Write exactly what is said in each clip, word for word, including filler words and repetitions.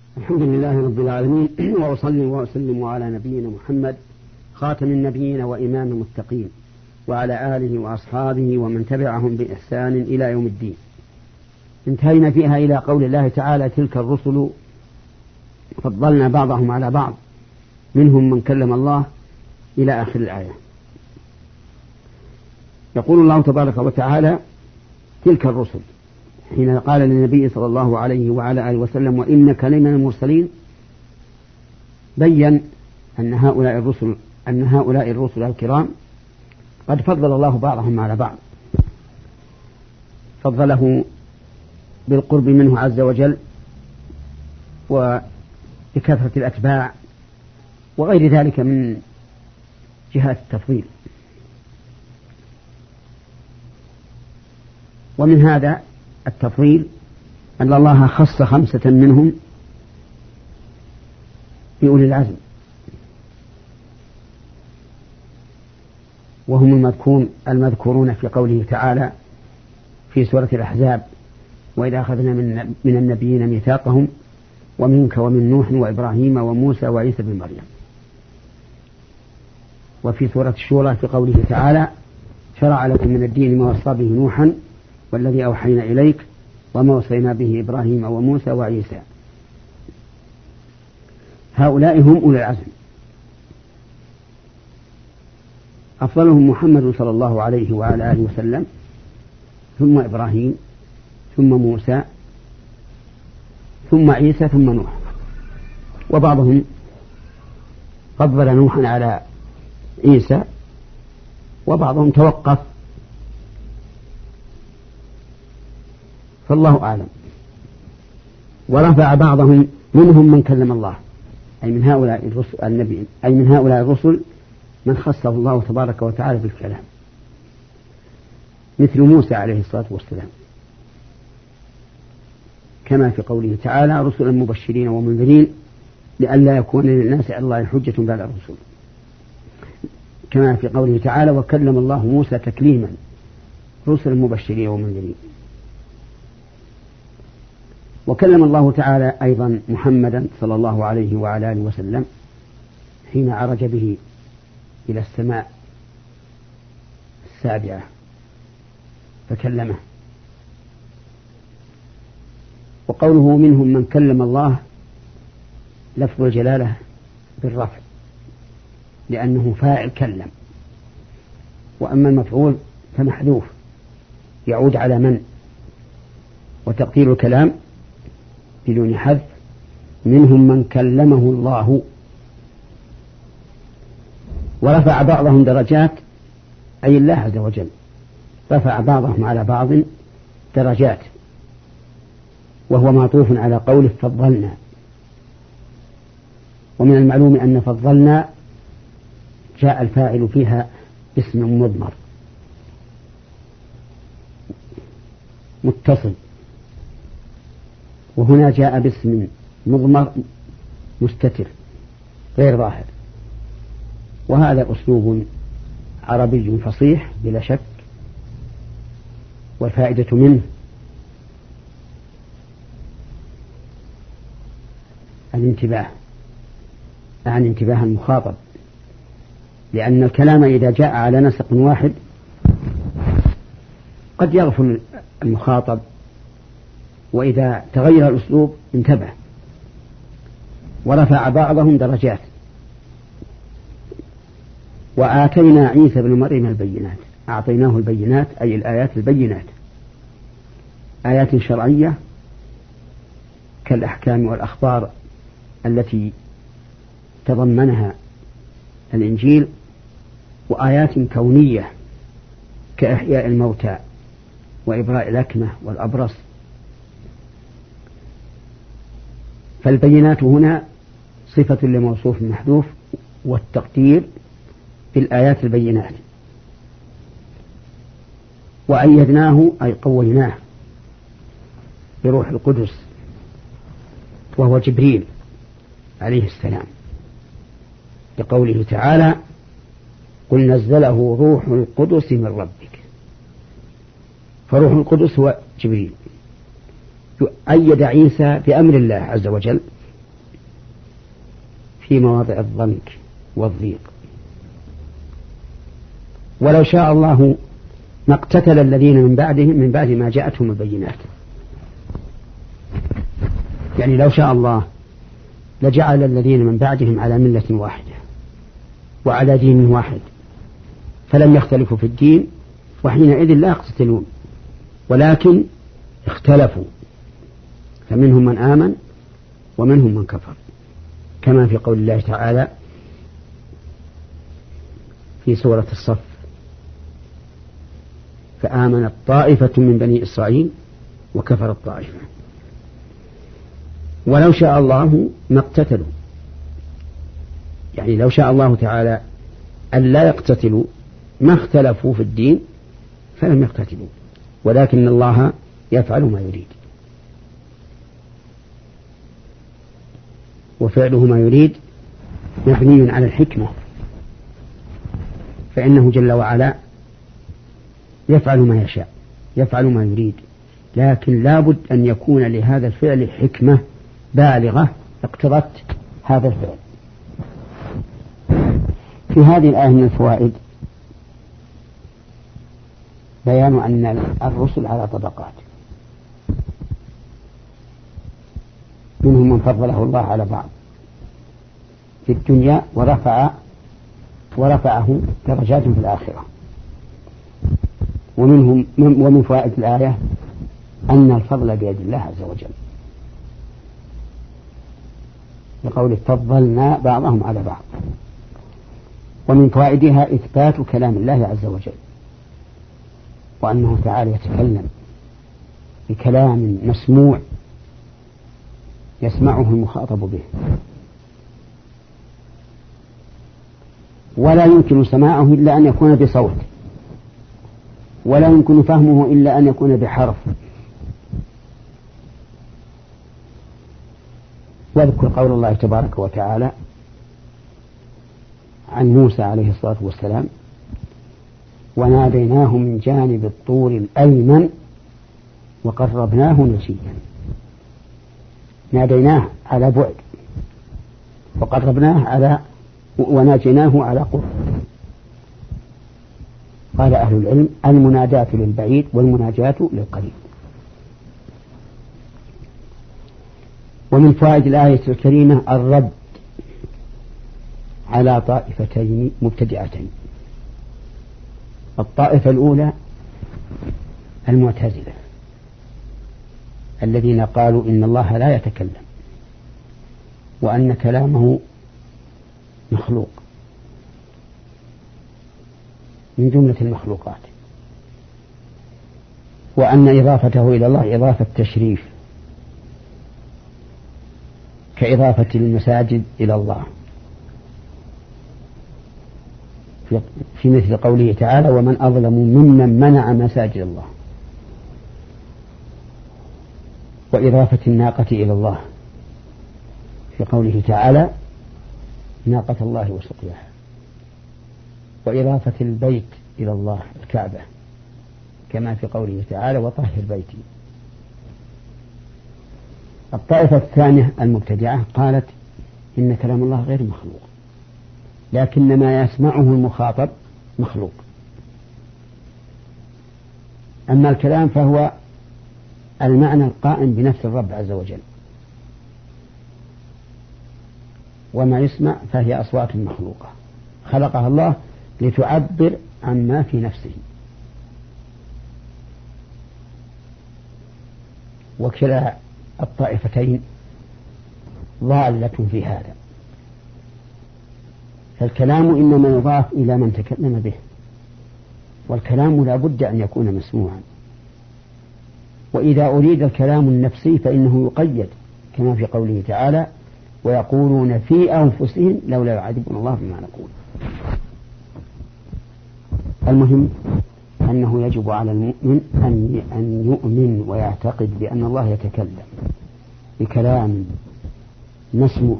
الحمد لله رب العالمين، وأصلي وأسلم على نبينا محمد خاتم النبيين وإمام المتقين، وعلى آله وأصحابه ومن تبعهم بإحسان إلى يوم الدين. انتهينا فيها إلى قول الله تعالى: تلك الرسل فضلنا بعضهم على بعض منهم من كلم الله، إلى آخر الآية. يقول الله تبارك وتعالى: تلك الرسل، حين قال للنبي صلى الله عليه وعلى آله وسلم: وإنك لمن المرسلين، بين أن هؤلاء الرسل أن هؤلاء الرسل الكرام قد فضل الله بعضهم على بعض، فضله بالقرب منه عز وجل وبكثرة الأتباع وغير ذلك من جهات التفضيل. ومن هذا التفضيل أن الله خص خمسة منهم بأولي العزم، وهم المذكورون المذكورون في قوله تعالى في سورة الأحزاب: وإذا أخذنا من, من النبيين ميثاقهم ومنك ومن نوح وإبراهيم وموسى وعيسى بن مريم. وفي سورة الشورى في قوله تعالى: شرع لكم من الدين ما وصى به نوحا والذي أوحينا إليك وما وصينا به إبراهيم وموسى وعيسى. هؤلاء هم أولي العزم، أفضلهم محمد صلى الله عليه وعلى آله وسلم، ثم إبراهيم، ثم موسى، ثم عيسى، ثم نوح. وبعضهم فضل نوحا على عيسى، وبعضهم توقف، فالله أعلم. ورفع بعضهم منهم من كلم الله، أي من هؤلاء الرسل النبي أي من هؤلاء الرسل من خصه الله تبارك وتعالى بالكلام، مثل موسى عليه الصلاة والسلام، كما في قوله تعالى: رسلا مبشرين ومنذرين لئلا يكون للناس على الله حجة بعد الرسل، كما في قوله تعالى: وكلم الله موسى تكليما، رسلا مبشرين ومنذرين. وكلم الله تعالى أيضا محمدا صلى الله عليه وعلى آله وسلم حين عرج به إلى السماء السابعة فكلمه. وقوله منهم من كلم الله لفظ الجلالة بالرفع، لأنه فاعل كلم، وأما المفعول فمحذوف يعود على من، وتقدير الكلام بدون حذف: منهم من كلمه الله. ورفع بعضهم درجات، أي الله عز وجل رفع بعضهم على بعض درجات، وهو معطوف على قوله فضلنا. ومن المعلوم أن فضلنا جاء الفاعل فيها اسم مضمر متصل، وهنا جاء باسم مضمر مستتر غير ظاهر، وهذا أسلوب عربي فصيح بلا شك، والفائدة منه الانتباه عن انتباه المخاطب، لأن الكلام إذا جاء على نسق واحد قد يغفل المخاطب، وإذا تغير الأسلوب انتبه. ورفع بعضهم درجات. وآتينا عيسى بن مريم البينات، أعطيناه البينات أي الآيات البينات، آيات شرعية كالأحكام والأخبار التي تضمنها الإنجيل، وآيات كونية كإحياء الموتى وإبراء الأكمة والأبرص. فالبينات هنا صفة لموصوف محذوف، والتقدير بالآيات البينات. وأيدناه أي قويناه بروح القدس، وهو جبريل عليه السلام، لقوله تعالى: قل نزله روح القدس من ربك. فروح القدس هو جبريل. أيد عيسى بأمر الله عز وجل في مواضع الضنك والضيق. ولو شاء الله ما اقتتل الذين من بعدهم من بعد ما جاءتهم البينات. يعني لو شاء الله لجعل الذين من بعدهم على ملة واحدة وعلى دين واحد فلم يختلفوا في الدين، وحينئذ لا يقتتلون، ولكن اختلفوا، فمنهم من آمن ومنهم من كفر، كما في قول الله تعالى في سورة الصف: فآمنت طائفة من بني إسرائيل وكفرت طائفة. ولو شاء الله ما اقتتلوا، يعني لو شاء الله تعالى أن لا يقتتلوا ما اختلفوا في الدين فلم يقتتلوا، ولكن الله يفعل ما يريد، وفعله ما يريد مبني على الحكمة، فإنه جل وعلا يفعل ما يشاء، يفعل ما يريد، لكن لا بد أن يكون لهذا الفعل حكمة بالغة اقتضت هذا الفعل. في هذه الآية من الفوائد بيان أن الرسل على طبقات، منهم من فضله الله على بعض في الدنيا ورفع ورفعه درجات في الآخرة، ومنهم ومن فوائد الآية أن الفضل بيد الله عز وجل، لقوله فضلنا بعضهم على بعض. ومن فوائدها إثبات كلام الله عز وجل، وأنه تعالى يتكلم بكلام مسموع يسمعه المخاطب به، ولا يمكن سماعه إلا أن يكون بصوت، ولا يمكن فهمه إلا أن يكون بحرف. واذكر قول الله تبارك وتعالى عن موسى عليه الصلاة والسلام: وناديناه من جانب الطور الأيمن وقربناه نجيا. ناديناه على بعد، وقربناه على وناجيناه على قرب. قال أهل العلم: المناداة للبعيد والمناجاة للقريب. ومن فوائد الآية الكريمة الرد على طائفتين مبتدعتين. الطائفة الأولى المعتزلة الذين قالوا إن الله لا يتكلم، وأن كلامه مخلوق من جملة المخلوقات، وأن إضافته إلى الله إضافة تشريف، كإضافة المساجد إلى الله، في مثل قوله تعالى: ومن أظلم ممن منع مساجد الله. وإضافة الناقة إلى الله في قوله تعالى: ناقة الله وسقياها. وإضافة البيت إلى الله الكعبة كما في قوله تعالى: وطهر بيتي. الطائفة الثانية المبتدعة قالت إن كلام الله غير مخلوق، لكن ما يسمعه المخاطب مخلوق. أما الكلام فهو المعنى القائم بنفس الرب عز وجل، وما يسمع فهي أصوات مخلوقة خلقها الله لتعبر عما في نفسه. وكلا الطائفتين ضالة في هذا، فالكلام إنما يضاف إلى من تكلم به، والكلام لا بد أن يكون مسموعا. وإذا أريد الكلام النفسي فإنه يقيد كما في قوله تعالى: ويقولون في أنفسهم لولا يعذبنا الله بما نقول. المهم أنه يجب على المؤمن أن يؤمن ويعتقد بأن الله يتكلم بكلام مسموع.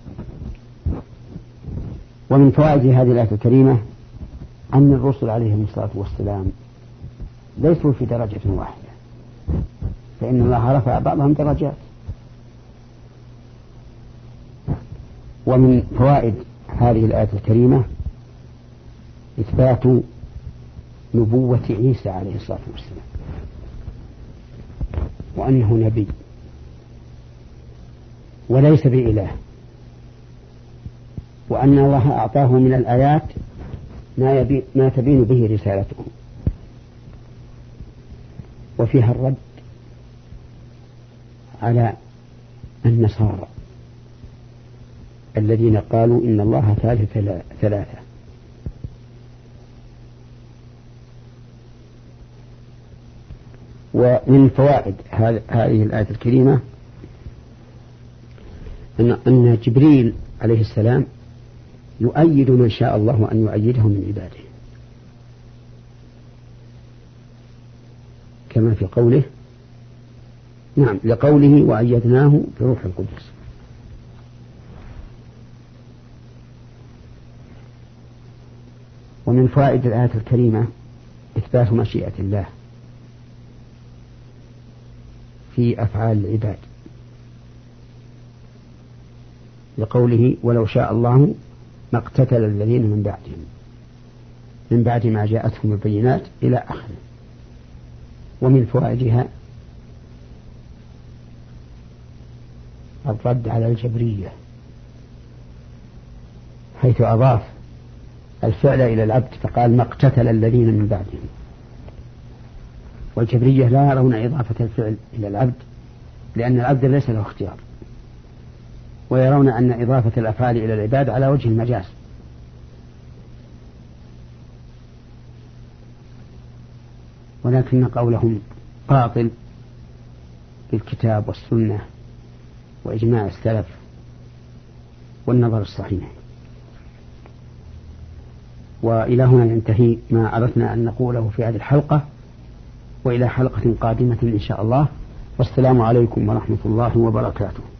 ومن فوائد هذه الآية الكريمة أن الرسل عليهم الصلاة والسلام ليسوا في درجة واحدة، فإن الله رفع بعضهم درجات. ومن فوائد هذه الآية الكريمة إثبات نبوة عيسى عليه الصلاة والسلام وأنه نبي وليس بإله، وأن الله أعطاه من الآيات ما, يبي ما تبين به رسالته، وفيها الرد على النصارى الذين قالوا إن الله ثالث ثلاثة. ومن فوائد هذه الآية الكريمة أن جبريل عليه السلام يؤيد من شاء الله أن يؤيده من عباده، كما في قوله نعم لقوله وأيدناه بروح القدس. ومن فوائد الآية الكريمة إثبات مشيئة الله في أفعال العباد، لقوله ولو شاء الله ما اقتتل الذين من بعدهم من بعد ما جاءتهم البينات إلى آخره. ومن فوائدها الرد على الجبرية حيث أضاف الفعل إلى العبد فقال ما اقتتل الذين من بعدهم، والجبرية لا يرون إضافة الفعل إلى العبد لأن العبد ليس له اختيار، ويرون أن إضافة الأفعال إلى العباد على وجه المجاز. ولكن قولهم باطل بالكتاب والسنة وإجماع السلف والنظر الصحيح. وإلى هنا ينتهي ما أردنا أن نقوله في هذه الحلقة، وإلى حلقة قادمة إن شاء الله، والسلام عليكم ورحمة الله وبركاته.